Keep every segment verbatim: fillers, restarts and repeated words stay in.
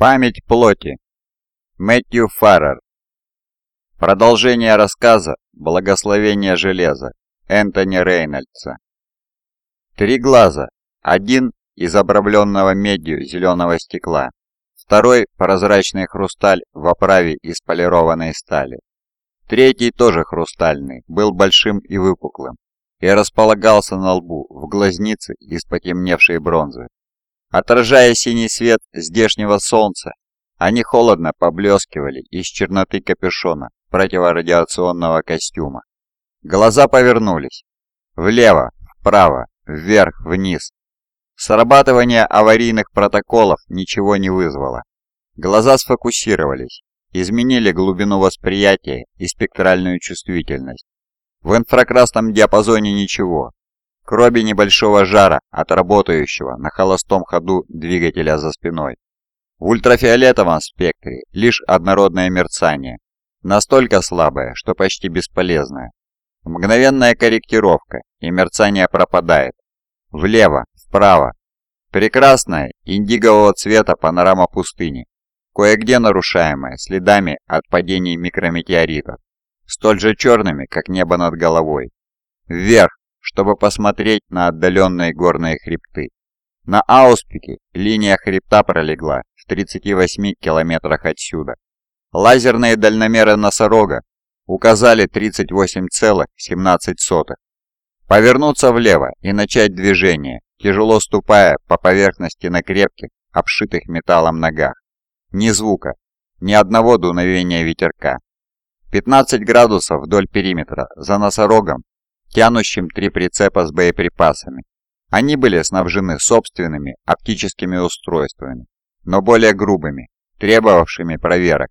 Память плоти. Мэтью Фаррер. Продолжение рассказа «Благословение железа» Энтони Рейнольдса. Три глаза. Один из обрамленного медью зеленого стекла. Второй – прозрачный хрусталь в оправе из полированной стали. Третий, тоже хрустальный, был большим и выпуклым и располагался на лбу в глазнице из потемневшей бронзы. Отражая синий свет здешнего солнца, они холодно поблескивали из черноты капюшона противорадиационного костюма. Глаза повернулись. Влево, вправо, вверх, вниз. Срабатывание аварийных протоколов ничего не вызвало. Глаза сфокусировались, изменили глубину восприятия и спектральную чувствительность. В инфракрасном диапазоне ничего, кроме небольшого жара от работающего на холостом ходу двигателя за спиной. В ультрафиолетовом спектре лишь однородное мерцание, настолько слабое, что почти бесполезное. Мгновенная корректировка, и мерцание пропадает. Влево, вправо. Прекрасная индигового цвета панорама пустыни, кое-где нарушаемая следами от падений микрометеоритов, столь же черными, как небо над головой. Вверх, чтобы посмотреть на отдаленные горные хребты. На Ауспике линия хребта пролегла в тридцати восьми километрах отсюда. Лазерные дальномеры носорога указали тридцать восемь целых семнадцать сотых. Повернуться влево и начать движение, тяжело ступая по поверхности на крепких, обшитых металлом ногах. Ни звука, ни одного дуновения ветерка. пятнадцать градусов вдоль периметра, за носорогом, тянущим три прицепа с боеприпасами. Они были снабжены собственными оптическими устройствами, но более грубыми, требовавшими проверок.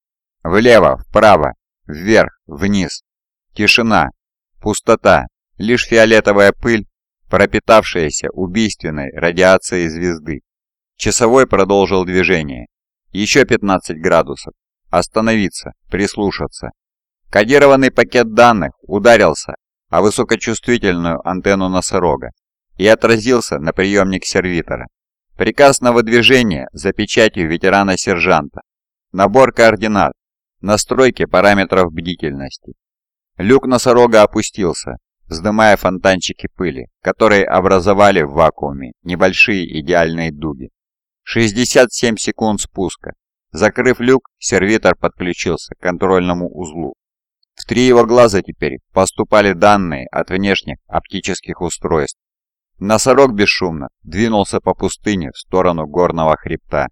Влево, вправо, вверх, вниз. Тишина, пустота, лишь фиолетовая пыль, пропитавшаяся убийственной радиацией звезды. Часовой продолжил движение. Еще пятнадцать градусов. Остановиться, прислушаться. Кодированный пакет данных ударился о высокочувствительную антенну носорога и отразился на приемник сервитора. Приказ на выдвижение за печатью ветерана-сержанта. Набор координат. Настройки параметров бдительности. Люк носорога опустился, вздымая фонтанчики пыли, которые образовали в вакууме небольшие идеальные дуги. шестьдесят семь секунд спуска. Закрыв люк, сервитор подключился к контрольному узлу. В три его глаза теперь поступали данные от внешних оптических устройств. Носорог бесшумно двинулся по пустыне в сторону горного хребта.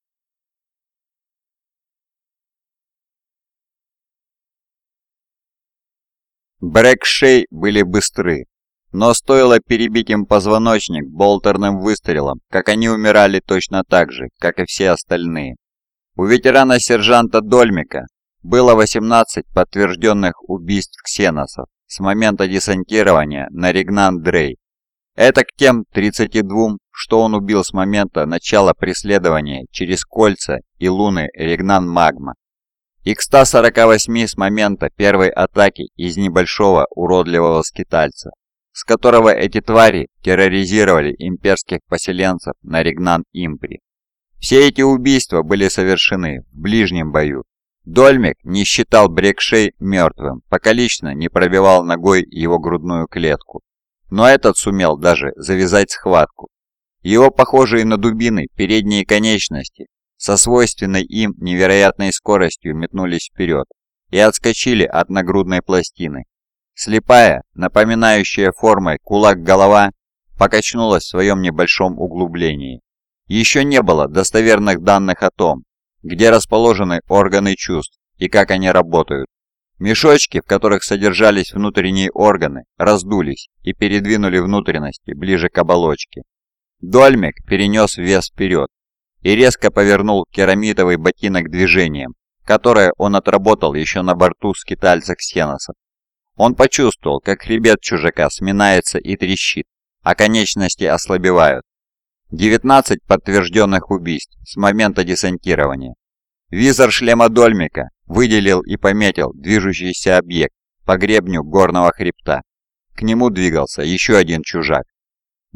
Брэкшей были быстры, но стоило перебить им позвоночник болтерным выстрелом, как они умирали точно так же, как и все остальные. У ветерана-сержанта Дольмика было восемнадцать подтвержденных убийств ксеносов с момента десантирования на Ригнан-Дрей. Это к тем тридцати двум, что он убил с момента начала преследования через кольца и луны Ригнан-Магма. И к ста сорока восьми с момента первой атаки из небольшого уродливого скитальца, с которого эти твари терроризировали имперских поселенцев на Ригнан-Импри. Все эти убийства были совершены в ближнем бою. Дольмик не считал Брэкшей мертвым, пока лично не пробивал ногой его грудную клетку. Но этот сумел даже завязать схватку. Его похожие на дубины передние конечности со свойственной им невероятной скоростью метнулись вперед и отскочили от нагрудной пластины. Слепая, напоминающая формой кулак голова, покачнулась в своем небольшом углублении. Еще не было достоверных данных о том, где расположены органы чувств и как они работают. Мешочки, в которых содержались внутренние органы, раздулись и передвинули внутренности ближе к оболочке. Дольмик перенес вес вперед и резко повернул керамитовый ботинок движением, которое он отработал еще на борту скитальца ксеносов. Он почувствовал, как хребет чужака сминается и трещит, а конечности ослабевают. девятнадцать подтвержденных убийств с момента десантирования. Визор шлема Дольмика выделил и пометил движущийся объект по гребню горного хребта. К нему двигался еще один чужак.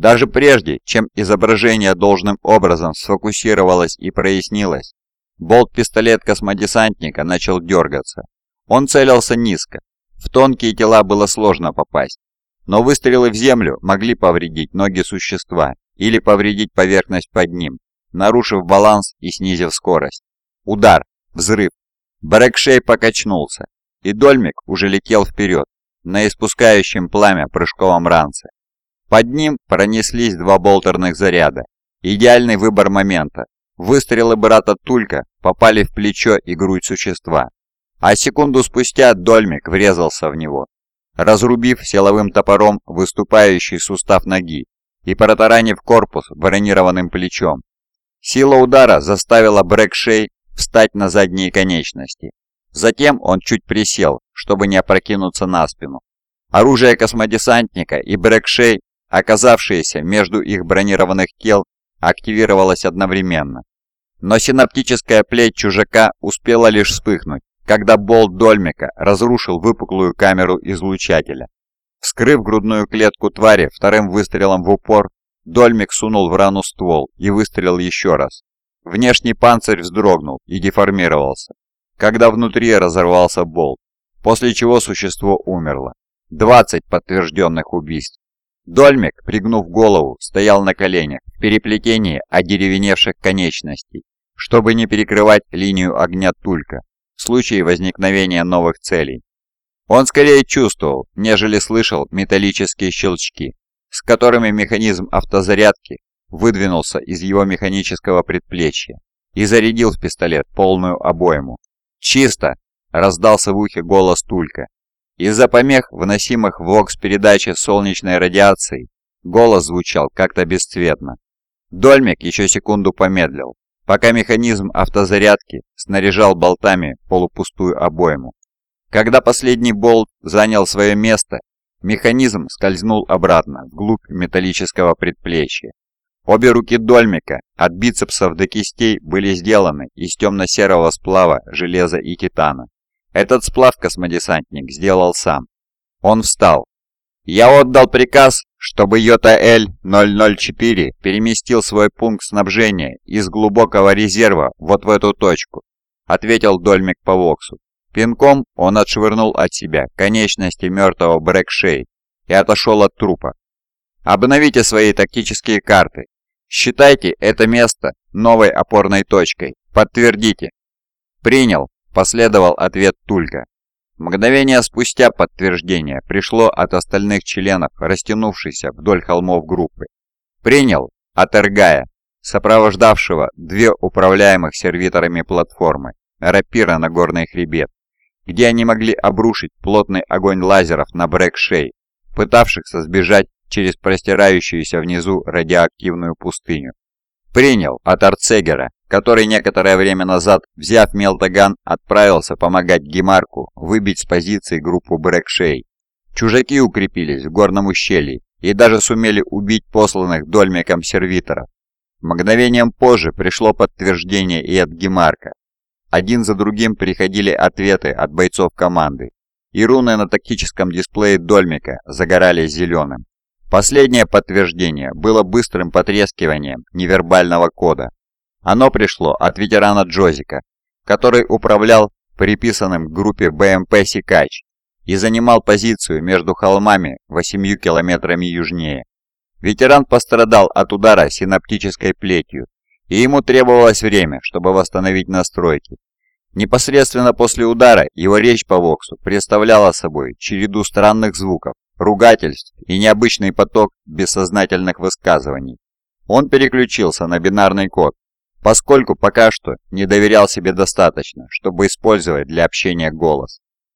Даже прежде, чем изображение должным образом сфокусировалось и прояснилось, болт-пистолет космодесантника начал дергаться. Он целился низко. В тонкие тела было сложно попасть, но выстрелы в землю могли повредить ноги существа или повредить поверхность под ним, нарушив баланс и снизив скорость. Удар, взрыв. Брэкшей покачнулся, и Дольмик уже летел вперед на испускающем пламя прыжковом ранце. Под ним пронеслись два болтерных заряда. Идеальный выбор момента. Выстрелы брата Тулька попали в плечо и грудь существа, а секунду спустя Дольмик врезался в него, разрубив силовым топором выступающий сустав ноги и протаранив корпус бронированным плечом. Сила удара заставила Брэкшей встать на задние конечности. Затем он чуть присел, чтобы не опрокинуться на спину. Оружие космодесантника и Брэкшей, оказавшееся между их бронированных тел, активировалось одновременно. Но синаптическая плеть чужака успела лишь вспыхнуть, когда болт Дольмика разрушил выпуклую камеру излучателя. Вскрыв грудную клетку твари вторым выстрелом в упор, Дольмик сунул в рану ствол и выстрелил еще раз. Внешний панцирь вздрогнул и деформировался, когда внутри разорвался болт, после чего существо умерло. двадцать подтвержденных убийств. Дольмик, пригнув голову, стоял на коленях в переплетении одеревеневших конечностей, чтобы не перекрывать линию огня Тулька в случае возникновения новых целей. Он скорее чувствовал, нежели слышал металлические щелчки, с которыми механизм автозарядки выдвинулся из его механического предплечья и зарядил в пистолет полную обойму. «Чисто!» – раздался в ухе голос Тулька. Из-за помех, вносимых в вокс-передаче солнечной радиацией, голос звучал как-то бесцветно. Дольмик еще секунду помедлил, пока механизм автозарядки снаряжал болтами полупустую обойму. Когда последний болт занял свое место, механизм скользнул обратно вглубь металлического предплечья. Обе руки Дольмика, от бицепсов до кистей, были сделаны из темно-серого сплава железа и титана. Этот сплав космодесантник сделал сам. Он встал. «Я отдал приказ, чтобы Йота-Эль ноль ноль четыре переместил свой пункт снабжения из глубокого резерва вот в эту точку», — ответил Дольмик по воксу. Пинком он отшвырнул от себя конечности мертвого Брэкшей и отошел от трупа. «Обновите свои тактические карты. Считайте это место новой опорной точкой. Подтвердите». «Принял», — последовал ответ Тулька. Мгновение спустя подтверждение пришло от остальных членов, растянувшейся вдоль холмов группы. «Принял» от Эргая, сопровождавшего две управляемых сервиторами платформы, рапира на горный хребет, где они могли обрушить плотный огонь лазеров на Брэкшей, пытавшихся сбежать через простирающуюся внизу радиоактивную пустыню. «Принял» от Арцегера, который некоторое время назад, взяв Мелтаган, отправился помогать Гемарку выбить с позиции группу Брэкшей. Чужаки укрепились в горном ущелье и даже сумели убить посланных Дольмиком сервиторов. Мгновением позже пришло подтверждение и от Гемарка. Один за другим приходили ответы от бойцов команды, и руны на тактическом дисплее Дольмика загорались зеленым. Последнее подтверждение было быстрым потрескиванием невербального кода. Оно пришло от ветерана Джозика, который управлял приписанным к группе БМП «Сикач» и занимал позицию между холмами восемью километрами южнее. Ветеран пострадал от удара синаптической плетью, и ему требовалось время, чтобы восстановить настройки. Непосредственно после удара его речь по воксу представляла собой череду странных звуков, ругательств и необычный поток бессознательных высказываний. Он переключился на бинарный код, поскольку пока что не доверял себе достаточно, чтобы использовать для общения голос.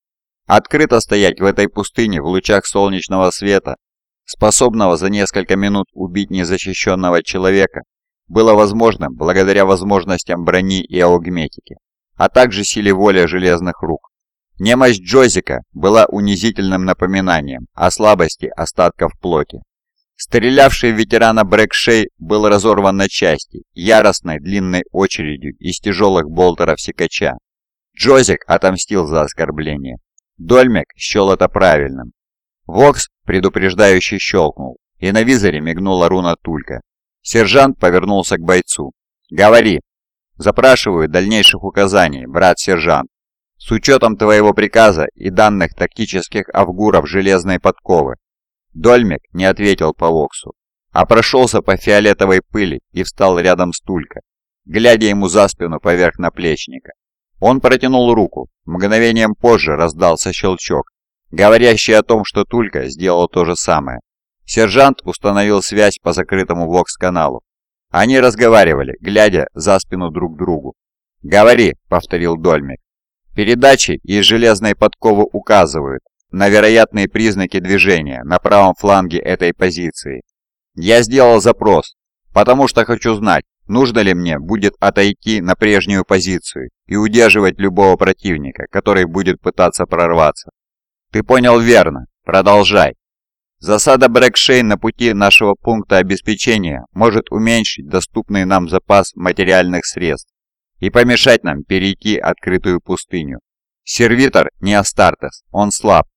Открыто стоять в этой пустыне в лучах солнечного света, способного за несколько минут убить незащищенного человека, было возможным благодаря возможностям брони и аугметики, а также силе воли железных рук. Немощь Джозика была унизительным напоминанием о слабости остатков плоти. Стрелявший в ветерана Брэкшей был разорван на части яростной длинной очередью из тяжелых болтеров Сикача. Джозик отомстил за оскорбление. Дольмик счел это правильным. Вокс предупреждающе щелкнул, и на визоре мигнула руна Тулька. Сержант повернулся к бойцу. «Говори!» «Запрашиваю дальнейших указаний, брат-сержант. С учетом твоего приказа и данных тактических авгуров железной подковы». Дольмик не ответил по воксу, а прошелся по фиолетовой пыли и встал рядом с Тулька, глядя ему за спину поверх наплечника. Он протянул руку. Мгновением позже раздался щелчок, говорящий о том, что Тулька сделал то же самое. Сержант установил связь по закрытому вокс-каналу. Они разговаривали, глядя за спину друг другу. «Говори», — повторил Дольмик. «Передачи из железной подковы указывают на вероятные признаки движения на правом фланге этой позиции. Я сделал запрос, потому что хочу знать, нужно ли мне будет отойти на прежнюю позицию и удерживать любого противника, который будет пытаться прорваться». «Ты понял верно. Продолжай». «Засада Брэкшейн на пути нашего пункта обеспечения может уменьшить доступный нам запас материальных средств и помешать нам перейти открытую пустыню. Сервитор не Астартес, он слаб.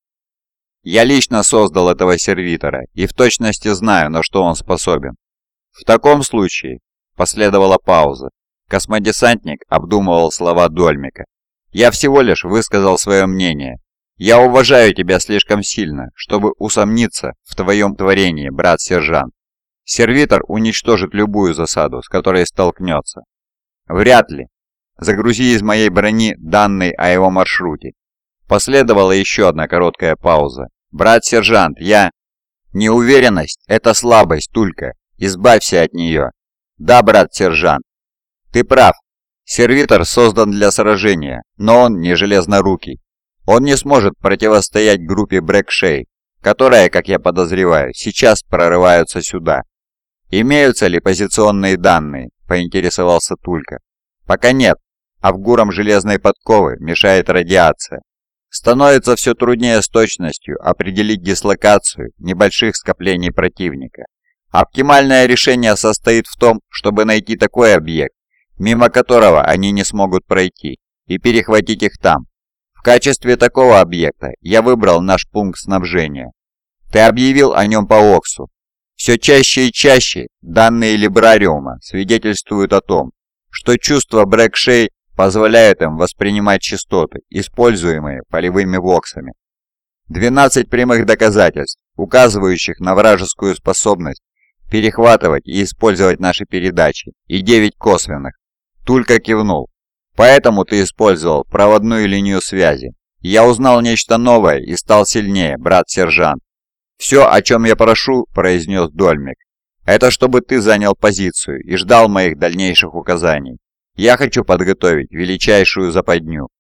Я лично создал этого сервитора и в точности знаю, на что он способен». «В таком случае», — последовала пауза, космодесантник обдумывал слова Дольмика. «Я всего лишь высказал свое мнение. Я уважаю тебя слишком сильно, чтобы усомниться в твоем творении, брат-сержант. Сервитор уничтожит любую засаду, с которой столкнется». «Вряд ли. Загрузи из моей брони данные о его маршруте». Последовала еще одна короткая пауза. «Брат-сержант, я...» «Неуверенность — это слабость, Тулька. Избавься от нее». «Да, брат-сержант. Ты прав. Сервитор создан для сражения, но он не железнорукий. Он не сможет противостоять группе Брэкшей, которая, как я подозреваю, сейчас прорываются сюда». «Имеются ли позиционные данные?» – поинтересовался Тулька. «Пока нет. Авгурам железной подковы мешает радиация. Становится все труднее с точностью определить дислокацию небольших скоплений противника. Оптимальное решение состоит в том, чтобы найти такой объект, мимо которого они не смогут пройти, и перехватить их там. В качестве такого объекта я выбрал наш пункт снабжения. Ты объявил о нем по Оксу. Все чаще и чаще данные Либрариума свидетельствуют о том, что чувства Брэкшей позволяют им воспринимать частоты, используемые полевыми воксами. двенадцать прямых доказательств, указывающих на вражескую способность перехватывать и использовать наши передачи, и девять косвенных. Тулька кивнул. Поэтому ты использовал проводную линию связи. Я узнал нечто новое и стал сильнее, брат-сержант. «Все, о чем я прошу», — произнес Дольмик, — «это чтобы ты занял позицию и ждал моих дальнейших указаний. Я хочу подготовить величайшую западню.